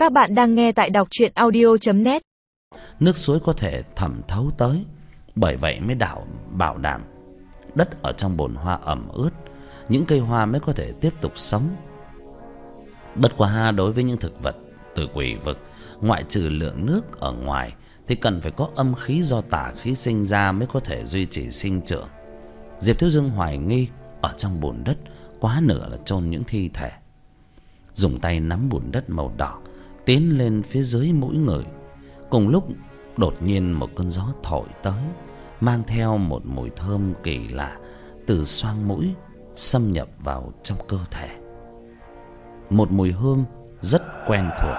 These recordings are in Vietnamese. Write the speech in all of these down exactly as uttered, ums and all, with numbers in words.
Các bạn đang nghe tại đọc truyện audio chấm net. Nước suối có thể thẩm thấu tới, bởi vậy mới đảo bảo đảm đất ở trong bồn hoa ẩm ướt, những cây hoa mới có thể tiếp tục sống. Bất quá đối với những thực vật từ quỷ vực, ngoại trừ lượng nước ở ngoài thì cần phải có âm khí do tà khí sinh ra mới có thể duy trì sinh trưởng. Diệp Thiếu Dương hoài nghi ở trong bùn đất quá nửa là chôn những thi thể. Dùng tay nắm bùn đất màu đỏ tiến lên phía dưới mũi người. Cùng lúc đột nhiên một cơn gió thổi tới, mang theo một mùi thơm kỳ lạ từ xoang mũi xâm nhập vào trong cơ thể. Một mùi hương rất quen thuộc.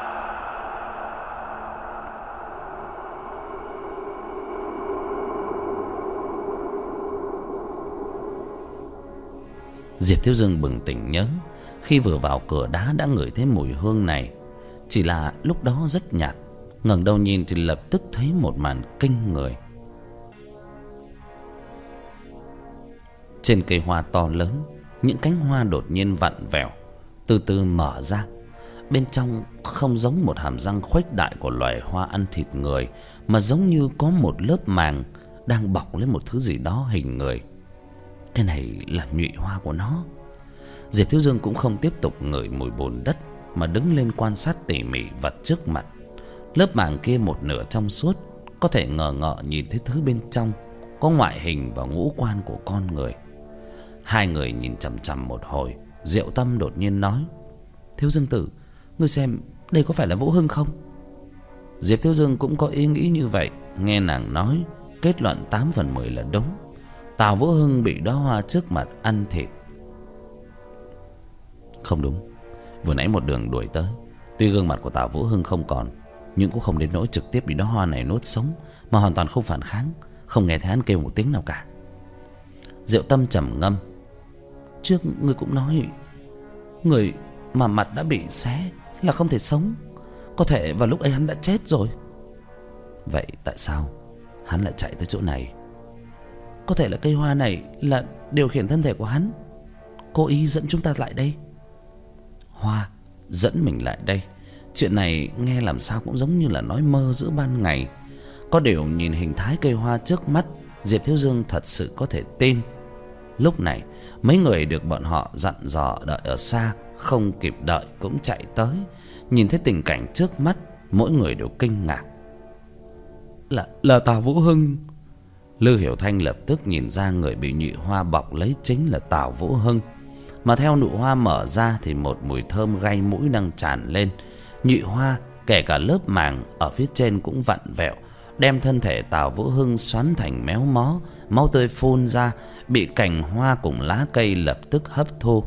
Diệp Thiếu Dương bừng tỉnh nhớ, khi vừa vào cửa đá đã ngửi thấy mùi hương này. Chỉ là lúc đó rất nhạt, ngẩng đầu nhìn thì lập tức thấy một màn kinh người. Trên cây hoa to lớn, những cánh hoa đột nhiên vặn vẹo, từ từ mở ra. Bên trong không giống một hàm răng khuếch đại của loài hoa ăn thịt người, mà giống như có một lớp màng đang bọc lên một thứ gì đó hình người. Cái này là nhụy hoa của nó. Diệp Thiếu Dương cũng không tiếp tục ngửi mùi bùn đất, mà đứng lên quan sát tỉ mỉ vật trước mặt. Lớp màng kia một nửa trong suốt, có thể ngờ ngợ nhìn thấy thứ bên trong có ngoại hình và ngũ quan của con người. Hai người nhìn chằm chằm một hồi, Diệu Tâm đột nhiên nói: Thiếu Dương tử, ngươi xem đây có phải là Vũ Hưng không? Diệp Thiếu Dương cũng có ý nghĩ như vậy, nghe nàng nói, kết luận tám phần mười là đúng. Tào Vũ Hưng bị đóa hoa trước mặt ăn thịt. Không đúng, vừa nãy một đường đuổi tới, tuy gương mặt của Tào Vũ Hưng không còn, nhưng cũng không đến nỗi trực tiếp bị đóa hoa này nuốt sống, mà hoàn toàn không phản kháng, không nghe thấy hắn kêu một tiếng nào cả. Diệu Tâm trầm ngâm: Trước ngươi cũng nói, người mà mặt đã bị xé là không thể sống, có thể vào lúc ấy hắn đã chết rồi. Vậy tại sao hắn lại chạy tới chỗ này? Có thể là cây hoa này là điều khiển thân thể của hắn, cố ý dẫn chúng ta lại đây. Hoa dẫn mình lại đây? Chuyện này nghe làm sao cũng giống như là nói mơ giữa ban ngày. Có điều nhìn hình thái cây hoa trước mắt, Diệp Thiếu Dương thật sự có thể tin. Lúc này mấy người được bọn họ dặn dò đợi ở xa, không kịp đợi cũng chạy tới. Nhìn thấy tình cảnh trước mắt, mỗi người đều kinh ngạc. Là, là Tào Vũ Hưng. Lư Hiểu Thanh lập tức nhìn ra người bị nhụy hoa bọc lấy chính là Tào Vũ Hưng. Mà theo nụ hoa mở ra thì một mùi thơm gây mũi đang tràn lên. Nhụy hoa kể cả lớp màng ở phía trên cũng vặn vẹo, đem thân thể Tào Vũ Hưng xoắn thành méo mó, máu tươi phun ra, bị cành hoa cùng lá cây lập tức hấp thu.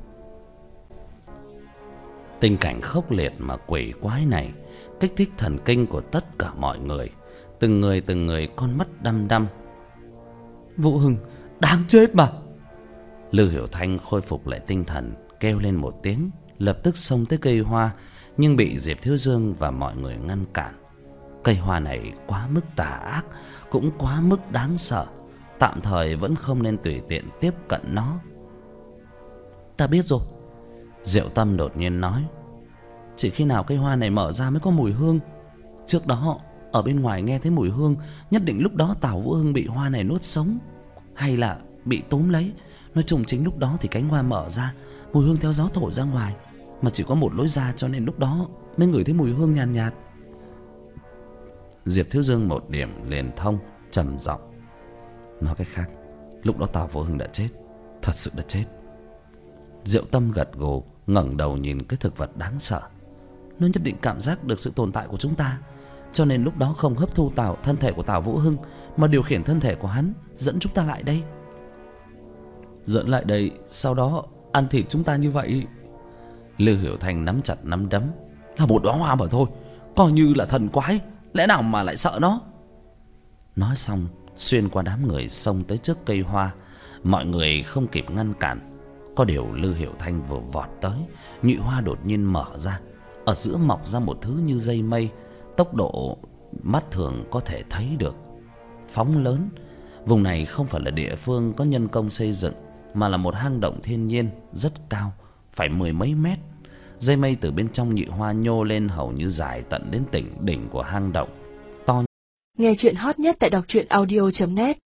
Tình cảnh khốc liệt mà quỷ quái này kích thích thần kinh của tất cả mọi người. Từng người từng người con mắt đăm đăm. Vũ Hưng đáng chết mà. Lư Hiểu Thanh khôi phục lại tinh thần, kêu lên một tiếng, lập tức xông tới cây hoa, nhưng bị Diệp Thiếu Dương và mọi người ngăn cản. Cây hoa này quá mức tà ác, cũng quá mức đáng sợ, tạm thời vẫn không nên tùy tiện tiếp cận nó. Ta biết rồi. Diệu Tâm đột nhiên nói: Chỉ khi nào cây hoa này mở ra mới có mùi hương. Trước đó ở bên ngoài nghe thấy mùi hương, nhất định lúc đó Tào Vũ Hưng bị hoa này nuốt sống, hay là bị túm lấy. Nói chung chính lúc đó thì cánh hoa mở ra, mùi hương theo gió thổi ra ngoài, mà chỉ có một lối ra, cho nên lúc đó mới ngửi thấy mùi hương nhàn nhạt, nhạt. Diệp Thiếu Dương một điểm liền thông, trầm giọng: Nói cách khác, lúc đó Tào Vũ Hưng đã chết, thật sự đã chết. Diệu Tâm gật gù, ngẩng đầu nhìn cái thực vật đáng sợ. Nó nhất định cảm giác được sự tồn tại của chúng ta, cho nên lúc đó không hấp thu tào thân thể của Tào Vũ Hưng, mà điều khiển thân thể của hắn dẫn chúng ta lại đây. Dẫn lại đây, sau đó ăn thịt chúng ta như vậy. Lư Hiểu Thanh nắm chặt nắm đấm: Là một đóa hoa mà thôi, coi như là thần quái, lẽ nào mà lại sợ nó? Nói xong xuyên qua đám người xông tới trước cây hoa. Mọi người không kịp ngăn cản. Có điều Lư Hiểu Thanh vừa vọt tới, nhụy hoa đột nhiên mở ra, ở giữa mọc ra một thứ như dây mây, tốc độ mắt thường có thể thấy được, phóng lớn. Vùng này không phải là địa phương có nhân công xây dựng, mà là một hang động thiên nhiên rất cao, phải mười mấy mét. Dây mây từ bên trong nhị hoa nhô lên hầu như dài tận đến đỉnh đỉnh của hang động to. Nghe chuyện hot nhất tại đọc truyện audio chấm net.